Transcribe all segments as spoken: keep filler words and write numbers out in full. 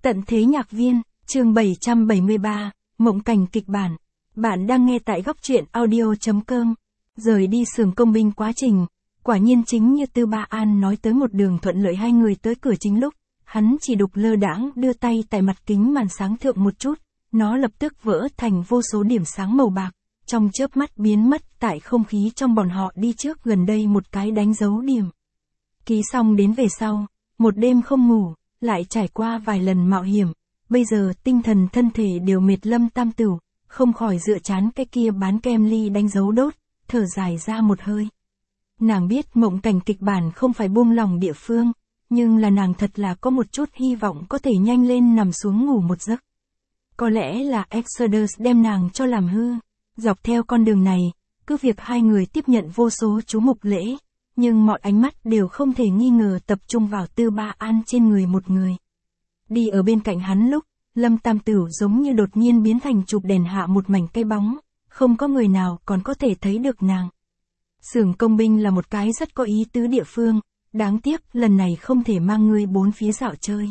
Tận thế nhạc viên, chương bảy trăm bảy mươi ba, mộng cảnh kịch bản. Bạn đang nghe tại góc truyện audio chấm com. Rời đi xưởng công binh quá trình, quả nhiên chính như Tư Ba An nói tới một đường thuận lợi hai người tới cửa chính lúc, hắn chỉ đục lơ đãng đưa tay tại mặt kính màn sáng thượng một chút, nó lập tức vỡ thành vô số điểm sáng màu bạc, trong chớp mắt biến mất tại không khí trong bọn họ đi trước gần đây một cái đánh dấu điểm. Ký xong đến về sau, một đêm không ngủ, lại trải qua vài lần mạo hiểm, bây giờ tinh thần thân thể đều mệt Lâm Tam Tửu, không khỏi dựa chán cái kia bán kem ly đánh dấu đốt, thở dài ra một hơi. Nàng biết mộng cảnh kịch bản không phải buông lỏng địa phương, nhưng là nàng thật là có một chút hy vọng có thể nhanh lên nằm xuống ngủ một giấc. Có lẽ là Exodus đem nàng cho làm hư, dọc theo con đường này, cứ việc hai người tiếp nhận vô số chú mục lễ, nhưng mọi ánh mắt đều không thể nghi ngờ tập trung vào Tư Ba An trên người một người. Đi ở bên cạnh hắn lúc, Lâm Tam Tửu giống như đột nhiên biến thành chụp đèn hạ một mảnh cây bóng, không có người nào còn có thể thấy được nàng. Xưởng công binh là một cái rất có ý tứ địa phương, đáng tiếc lần này không thể mang ngươi bốn phía dạo chơi.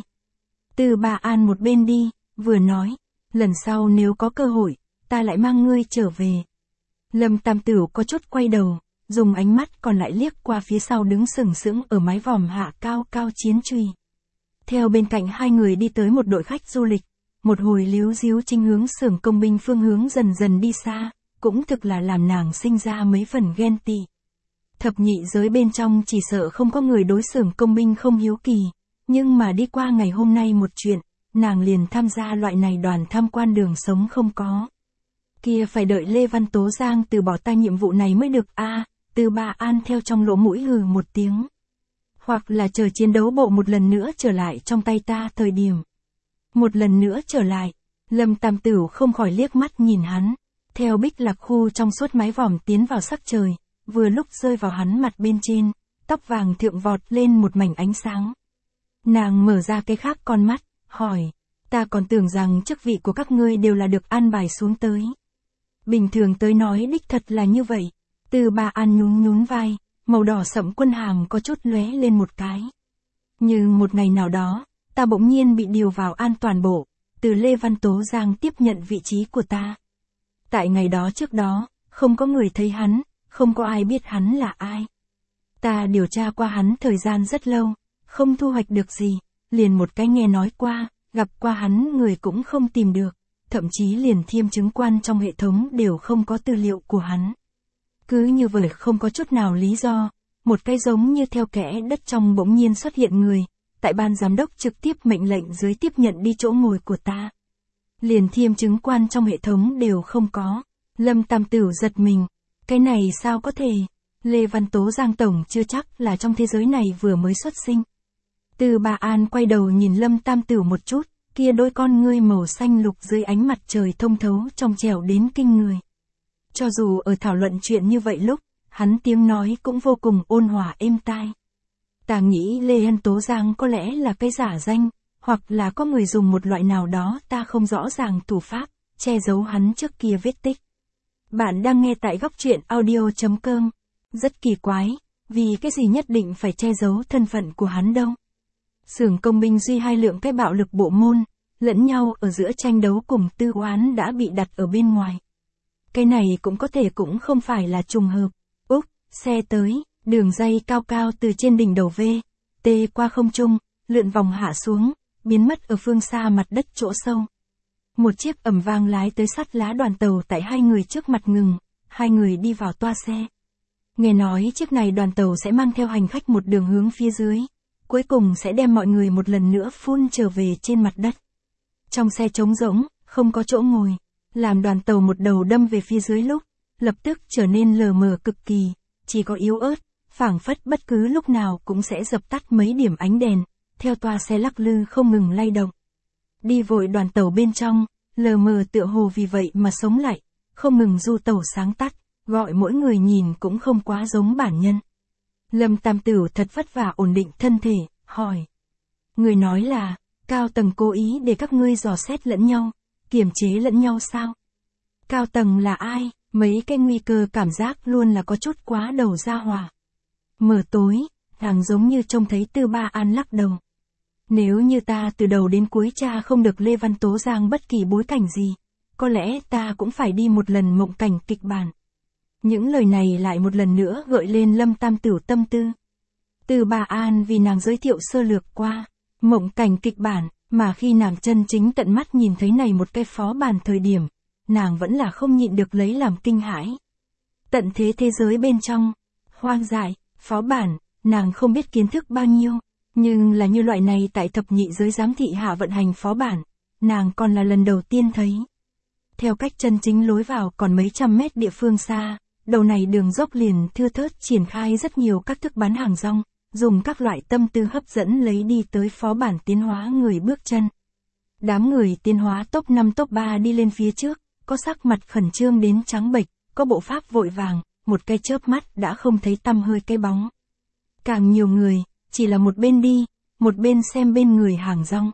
Tư Ba An một bên đi, vừa nói, lần sau nếu có cơ hội, ta lại mang ngươi trở về. Lâm Tam Tửu có chút quay đầu, dùng ánh mắt còn lại liếc qua phía sau đứng sừng sững ở mái vòm hạ cao cao chiến truy. Theo bên cạnh hai người đi tới một đội khách du lịch, một hồi líu díu chính hướng xưởng công binh phương hướng dần dần đi xa, cũng thực là làm nàng sinh ra mấy phần ghen tị. Thập nhị giới bên trong chỉ sợ không có người đối xưởng công binh không hiếu kỳ, nhưng mà đi qua ngày hôm nay một chuyện, nàng liền tham gia loại này đoàn tham quan đường sống không có. Kia phải đợi Lê Văn Tố Giang từ bỏ tay nhiệm vụ này mới được a. À, Tư Ba An theo trong lỗ mũi hừ một tiếng. Hoặc là chờ chiến đấu bộ một lần nữa trở lại trong tay ta thời điểm. Một lần nữa trở lại, Lâm Tam Tửu không khỏi liếc mắt nhìn hắn, theo bích lạc khu trong suốt mái vòm tiến vào sắc trời, vừa lúc rơi vào hắn mặt bên trên, tóc vàng thượng vọt lên một mảnh ánh sáng. Nàng mở ra cái khác con mắt, hỏi, ta còn tưởng rằng chức vị của các ngươi đều là được an bài xuống tới. Bình thường tới nói đích thật là như vậy. Tư Ba An nhún nhún vai, màu đỏ sẫm quân hàm có chút lóe lên một cái. Nhưng một ngày nào đó, ta bỗng nhiên bị điều vào an toàn bộ, từ Lê Văn Tố Giang tiếp nhận vị trí của ta. Tại ngày đó trước đó, không có người thấy hắn, không có ai biết hắn là ai. Ta điều tra qua hắn thời gian rất lâu, không thu hoạch được gì, liền một cái nghe nói qua, gặp qua hắn người cũng không tìm được, thậm chí liền thiêm chứng quan trong hệ thống đều không có tư liệu của hắn. Cứ như vậy không có chút nào lý do, một cái giống như theo kẽ đất trong bỗng nhiên xuất hiện người, tại ban giám đốc trực tiếp mệnh lệnh dưới tiếp nhận đi chỗ ngồi của ta. Liền thiêm chứng quan trong hệ thống đều không có. Lâm Tam Tửu giật mình, cái này sao có thể, Lê Văn Tố Giang Tổng chưa chắc là trong thế giới này vừa mới xuất sinh. Tư Ba An quay đầu nhìn Lâm Tam Tửu một chút, kia đôi con ngươi màu xanh lục dưới ánh mặt trời thông thấu trong trẻo đến kinh người. Cho dù ở thảo luận chuyện như vậy lúc, hắn tiếng nói cũng vô cùng ôn hòa êm tai. Ta nghĩ Lê Văn Tố Giang có lẽ là cái giả danh, hoặc là có người dùng một loại nào đó ta không rõ ràng thủ pháp, che giấu hắn trước kia vết tích. Bạn đang nghe tại góc truyện audio chấm com. Rất kỳ quái, vì cái gì nhất định phải che giấu thân phận của hắn đâu. Xưởng công binh duy hai lượng cái bạo lực bộ môn, lẫn nhau ở giữa tranh đấu cùng tư oán đã bị đặt ở bên ngoài. Cái này cũng có thể cũng không phải là trùng hợp. Úc, xe tới, đường dây cao cao từ trên đỉnh đầu V, T qua không trung, lượn vòng hạ xuống, biến mất ở phương xa mặt đất chỗ sâu. Một chiếc ầm vang lái tới sắt lá đoàn tàu tại hai người trước mặt ngừng, hai người đi vào toa xe. Nghe nói chiếc này đoàn tàu sẽ mang theo hành khách một đường hướng phía dưới, cuối cùng sẽ đem mọi người một lần nữa phun trở về trên mặt đất. Trong xe trống rỗng, không có chỗ ngồi, làm đoàn tàu một đầu đâm về phía dưới lúc, lập tức trở nên lờ mờ cực kỳ, chỉ có yếu ớt, phảng phất bất cứ lúc nào cũng sẽ dập tắt mấy điểm ánh đèn, theo toa xe lắc lư không ngừng lay động. Đi vội đoàn tàu bên trong, lờ mờ tựa hồ vì vậy mà sống lại, không ngừng du tàu sáng tắt, gọi mỗi người nhìn cũng không quá giống bản nhân. Lâm Tam Tửu thật vất vả ổn định thân thể, hỏi. Người nói là, cao tầng cố ý để các ngươi dò xét lẫn nhau, kiềm chế lẫn nhau sao? Cao tầng là ai? Mấy cái nguy cơ cảm giác luôn là có chút quá đầu ra hòa. Mờ tối, nàng giống như trông thấy Tư Ba An lắc đầu. Nếu như ta từ đầu đến cuối tra không được Lê Văn Tố Giang bất kỳ bối cảnh gì, có lẽ ta cũng phải đi một lần mộng cảnh kịch bản. Những lời này lại một lần nữa gợi lên Lâm Tam Tửu tâm tư. Từ bà An vì nàng giới thiệu sơ lược qua mộng cảnh kịch bản, mà khi nàng chân chính tận mắt nhìn thấy này một cái phó bản thời điểm, nàng vẫn là không nhịn được lấy làm kinh hãi. Tận thế thế giới bên trong, hoang dại, phó bản, nàng không biết kiến thức bao nhiêu, nhưng là như loại này tại thập nhị giới giám thị hạ vận hành phó bản, nàng còn là lần đầu tiên thấy. Theo cách chân chính lối vào còn mấy trăm mét địa phương xa, đầu này đường dốc liền thưa thớt triển khai rất nhiều các thức bán hàng rong, dùng các loại tâm tư hấp dẫn lấy đi tới phó bản tiến hóa người bước chân. Đám người tiến hóa top năm top ba đi lên phía trước, có sắc mặt khẩn trương đến trắng bệch, có bộ pháp vội vàng, một cái chớp mắt đã không thấy tăm hơi cái bóng. Càng nhiều người, chỉ là một bên đi, một bên xem bên người hàng rong.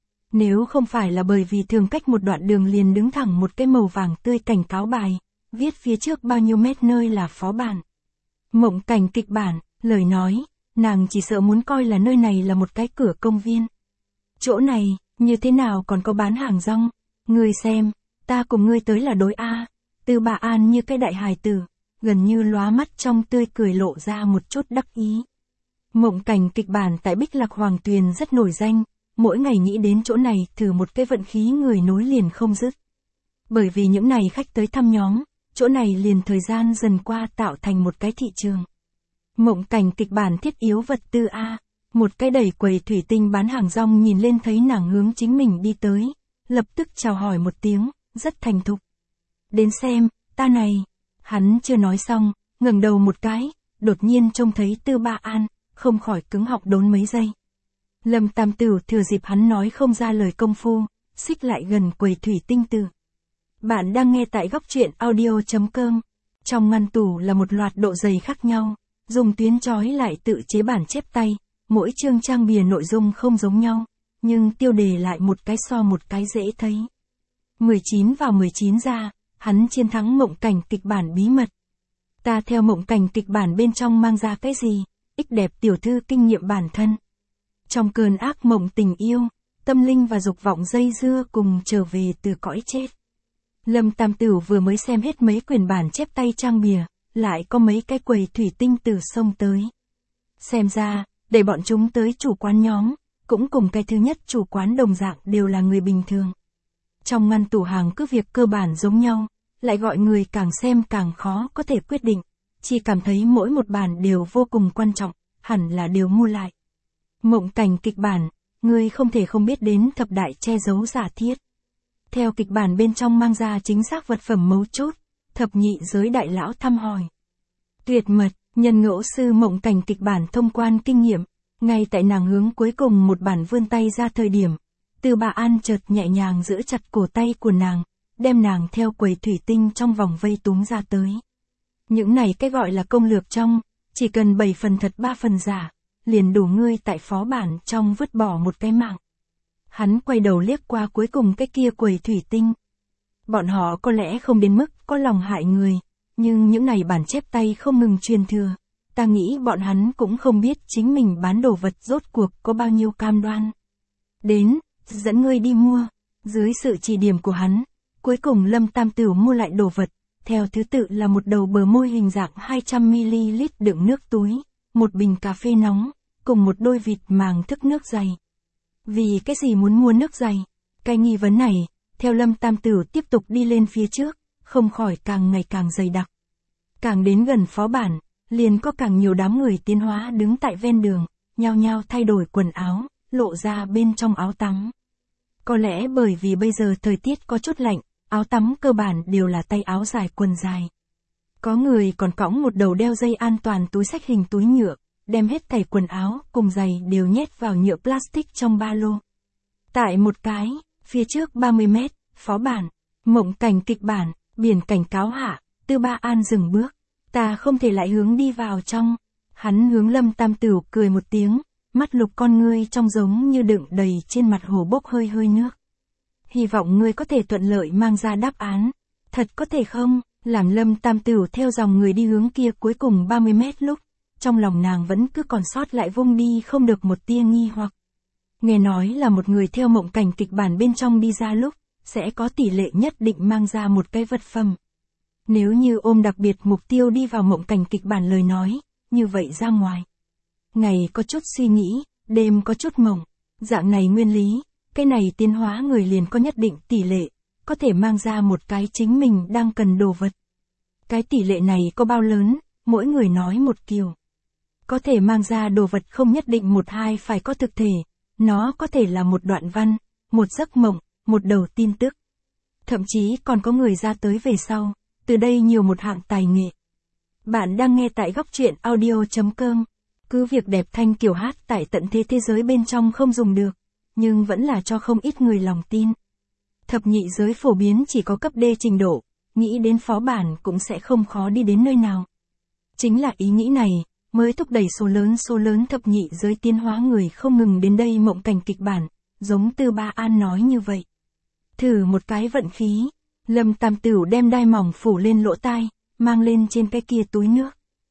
Nếu không phải là bởi vì thường cách một đoạn đường liền đứng thẳng một cái màu vàng tươi cảnh cáo bài, viết phía trước bao nhiêu mét nơi là phó bản. Mộng cảnh kịch bản, lời nói, nàng chỉ sợ muốn coi là nơi này là một cái cửa công viên. Chỗ này, như thế nào còn có bán hàng rong? Ngươi xem, ta cùng ngươi tới là đối A. Từ bà An như cái đại hài tử, gần như lóa mắt trong tươi cười lộ ra một chút đắc ý. Mộng cảnh kịch bản tại Bích Lạc Hoàng Tuyền rất nổi danh, mỗi ngày nghĩ đến chỗ này thử một cái vận khí người nối liền không dứt. Bởi vì những này khách tới thăm nhóm, chỗ này liền thời gian dần qua tạo thành một cái thị trường. Mộng cảnh kịch bản thiết yếu vật tư A, một cái đẩy quầy thủy tinh bán hàng rong nhìn lên thấy nàng hướng chính mình đi tới, lập tức chào hỏi một tiếng, rất thành thục. Đến xem, ta này, hắn chưa nói xong, ngẩng đầu một cái, đột nhiên trông thấy Tư Ba An, không khỏi cứng họng đốn mấy giây. Lâm Tam Tửu thừa dịp hắn nói không ra lời công phu, xích lại gần quầy thủy tinh từ. Bạn đang nghe tại góc truyện audio chấm com. Trong ngăn tủ là một loạt độ dày khác nhau, dùng tuyến trói lại tự chế bản chép tay, mỗi chương trang bìa nội dung không giống nhau, nhưng tiêu đề lại một cái so một cái dễ thấy. mười chín vào mười chín ra, hắn chiến thắng mộng cảnh kịch bản bí mật. Ta theo mộng cảnh kịch bản bên trong mang ra cái gì? Ích đẹp tiểu thư kinh nghiệm bản thân. Trong cơn ác mộng tình yêu, tâm linh và dục vọng dây dưa cùng trở về từ cõi chết. Lâm Tam Tửu vừa mới xem hết mấy quyển bản chép tay trang bìa, lại có mấy cái quầy thủy tinh từ sông tới. Xem ra, để bọn chúng tới chủ quán nhóm, cũng cùng cái thứ nhất chủ quán đồng dạng đều là người bình thường. Trong ngăn tủ hàng cứ việc cơ bản giống nhau, lại gọi người càng xem càng khó có thể quyết định, chỉ cảm thấy mỗi một bản đều vô cùng quan trọng, hẳn là đều mua lại. Mộng cảnh kịch bản, người không thể không biết đến thập đại che giấu giả thiết. Theo kịch bản bên trong mang ra chính xác vật phẩm mấu chốt, thập nhị giới đại lão thăm hỏi. Tuyệt mật, nhân ngẫu sư mộng cảnh kịch bản thông quan kinh nghiệm, ngay tại nàng hướng cuối cùng một bản vươn tay ra thời điểm, Từ Bà An chợt nhẹ nhàng giữ chặt cổ tay của nàng, đem nàng theo quầy thủy tinh trong vòng vây túm ra tới. Những này cái gọi là công lược trong, chỉ cần bảy phần thật ba phần giả, liền đủ ngươi tại phó bản trong vứt bỏ một cái mạng. Hắn quay đầu liếc qua cuối cùng cái kia quầy thủy tinh. Bọn họ có lẽ không đến mức có lòng hại người, nhưng những này bản chép tay không ngừng truyền thừa, ta nghĩ bọn hắn cũng không biết chính mình bán đồ vật rốt cuộc có bao nhiêu cam đoan. Đến, dẫn ngươi đi mua. Dưới sự chỉ điểm của hắn, cuối cùng Lâm Tam Tửu mua lại đồ vật, theo thứ tự là một đầu bờ môi hình dạng hai trăm mi li lít đựng nước túi, một bình cà phê nóng, cùng một đôi vịt màng thức nước dày. Vì cái gì muốn mua nước dày? Cái nghi vấn này, theo Lâm Tam Tửu tiếp tục đi lên phía trước, không khỏi càng ngày càng dày đặc. Càng đến gần phó bản, liền có càng nhiều đám người tiến hóa đứng tại ven đường, nhao nhao thay đổi quần áo, lộ ra bên trong áo tắm. Có lẽ bởi vì bây giờ thời tiết có chút lạnh, áo tắm cơ bản đều là tay áo dài quần dài. Có người còn cõng một đầu đeo dây an toàn túi xách hình túi nhựa, đem hết thảy quần áo cùng giày đều nhét vào nhựa plastic trong ba lô. Tại một cái, phía trước ba mươi mét, phó bản, mộng cảnh kịch bản, biển cảnh cáo hạ, Tư Ba An dừng bước. Ta không thể lại hướng đi vào trong. Hắn hướng Lâm Tam Tửu cười một tiếng, mắt lục con ngươi trong giống như đựng đầy trên mặt hồ bốc hơi hơi nước. Hy vọng ngươi có thể thuận lợi mang ra đáp án. Thật có thể không? Làm Lâm Tam Tửu theo dòng người đi hướng kia cuối cùng ba mươi mét lúc, trong lòng nàng vẫn cứ còn sót lại vung đi không được một tia nghi hoặc. Nghe nói là một người theo mộng cảnh kịch bản bên trong đi ra lúc, sẽ có tỷ lệ nhất định mang ra một cái vật phẩm. Nếu như ôm đặc biệt mục tiêu đi vào mộng cảnh kịch bản lời nói, như vậy ra ngoài. Ngày có chút suy nghĩ, đêm có chút mộng, dạng này nguyên lý, cái này tiến hóa người liền có nhất định tỷ lệ, có thể mang ra một cái chính mình đang cần đồ vật. Cái tỷ lệ này có bao lớn, mỗi người nói một kiểu. Có thể mang ra đồ vật không nhất định một hai phải có thực thể, nó có thể là một đoạn văn, một giấc mộng, một đầu tin tức. Thậm chí còn có người ra tới về sau, từ đây nhiều một hạng tài nghệ. Bạn đang nghe tại góc truyện audio chấm com. Cứ việc đẹp thanh kiểu hát tại tận thế thế giới bên trong không dùng được, nhưng vẫn là cho không ít người lòng tin. Thập nhị giới phổ biến chỉ có cấp D trình độ, nghĩ đến phó bản cũng sẽ không khó đi đến nơi nào. Chính là ý nghĩ này, mới thúc đẩy số lớn số lớn thập nhị giới tiến hóa người không ngừng đến đây mộng cảnh kịch bản, giống Tư Ba An nói như vậy. Thử một cái vận khí, Lâm Tam Tửu đem đai mỏng phủ lên lỗ tai, mang lên trên cái kia túi nước.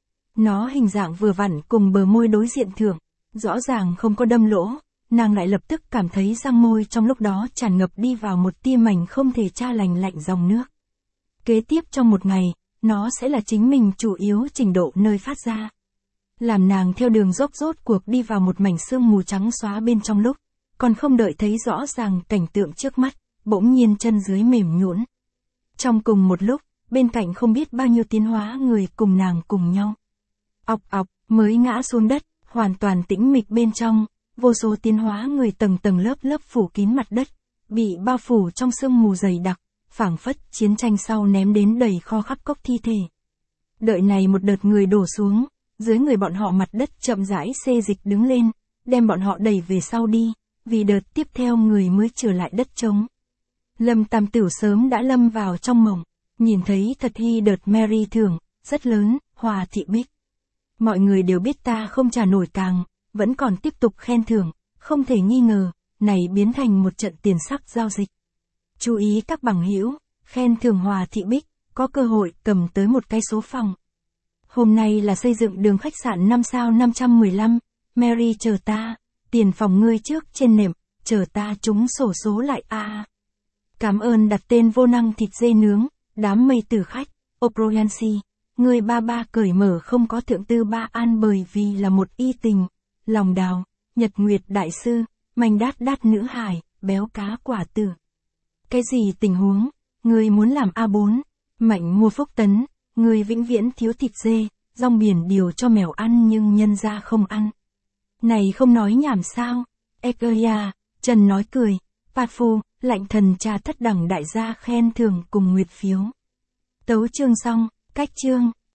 Nó hình dạng vừa vặn cùng bờ môi đối diện thượng, rõ ràng không có đâm lỗ, nàng lại lập tức cảm thấy răng môi trong lúc đó tràn ngập đi vào một tia mảnh không thể tra lành lạnh dòng nước. Kế tiếp trong một ngày, nó sẽ là chính mình chủ yếu trình độ nơi phát ra. Làm nàng theo đường dốc rốt cuộc đi vào một mảnh sương mù trắng xóa bên trong lúc, còn không đợi thấy rõ ràng cảnh tượng trước mắt, bỗng nhiên chân dưới mềm nhũn. Trong cùng một lúc, bên cạnh không biết bao nhiêu tiến hóa người cùng nàng cùng nhau. Ọc ọc, mới ngã xuống đất, hoàn toàn tĩnh mịch bên trong, vô số tiến hóa người tầng tầng lớp lớp phủ kín mặt đất, bị bao phủ trong sương mù dày đặc, phảng phất chiến tranh sau ném đến đầy kho khắp cốc thi thể. Đợi này một đợt người đổ xuống, dưới người bọn họ mặt đất chậm rãi xê dịch đứng lên, đem bọn họ đẩy về sau đi, vì đợt tiếp theo người mới trở lại đất trống. Lâm Tam Tửu sớm đã lâm vào trong mộng, nhìn thấy thật hy đợt Mary thưởng, rất lớn, Hòa Thị Bích. Mọi người đều biết ta không trả nổi càng, vẫn còn tiếp tục khen thưởng, không thể nghi ngờ, này biến thành một trận tiền sắc giao dịch. Chú ý các bằng hữu, khen thưởng Hòa Thị Bích, có cơ hội cầm tới một cái số phòng. Hôm nay là xây dựng đường khách sạn năm sao năm trăm mười lăm, Mary chờ ta, tiền phòng ngươi trước trên nệm, chờ ta trúng sổ số lại a. À. Cảm ơn đặt tên vô năng thịt dê nướng, đám mây tử khách, O'Brien, người ba ba cởi mở không có thượng Tư Ba An bởi vì là một y tình, lòng đào, nhật nguyệt đại sư, manh đát đát nữ hải, béo cá quả tử. Cái gì tình huống, người muốn làm A bốn, mạnh mua phúc tấn, người vĩnh viễn thiếu thịt dê, rong biển điều cho mèo ăn nhưng nhân ra không ăn. Này không nói nhảm sao, Ekeya, Trần nói cười, Pạt Phu, lạnh thần trà thất đẳng đại gia khen thưởng cùng nguyệt phiếu. Tấu chương xong, cách chương.